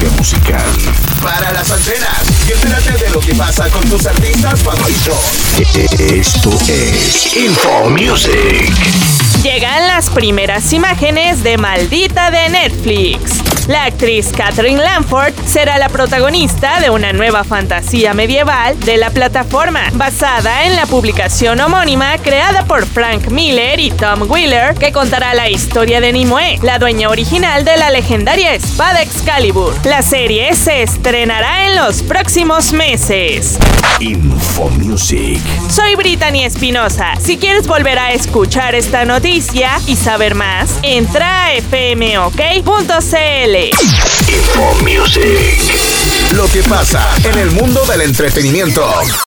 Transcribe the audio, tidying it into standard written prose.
industria musical. Para las antenas y entérate de lo que pasa con tus artistas favoritos. Esto es Info Music. Llegan las primeras imágenes de Maldita de Netflix. La actriz Catherine Langford será la protagonista de una nueva fantasía medieval de la plataforma, basada en la publicación homónima creada por Frank Miller y Tom Wheeler, que contará la historia de Nimue, la dueña original de la legendaria espada Excalibur. La serie se estrenará en los próximos meses. Info Music. Soy Brittany Espinosa. Si quieres volver a escuchar esta noticia y saber más, entra a fmok.cl. Info Music. Lo que pasa en el mundo del entretenimiento.